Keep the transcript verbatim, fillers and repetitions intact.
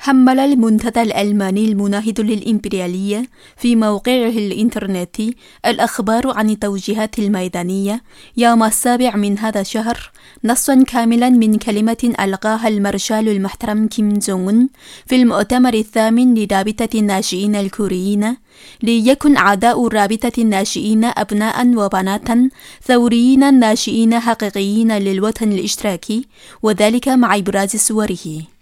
حمل المنتدى الألماني المناهض للإمبريالية في موقعه الإنترنتي الأخبار عن التوجيهات الميدانية يوم السابع من هذا الشهر نصا كاملا من كلمة ألقاها المارشال المحترم كيم جونغ أون في المؤتمر الثامن لرابطة الناشئين الكوريين، ليكن أعضاء رابطة الناشئين أبناء وبنات ثوريين ناشئين حقيقيين للوطن الاشتراكي، وذلك مع إبراز صوره.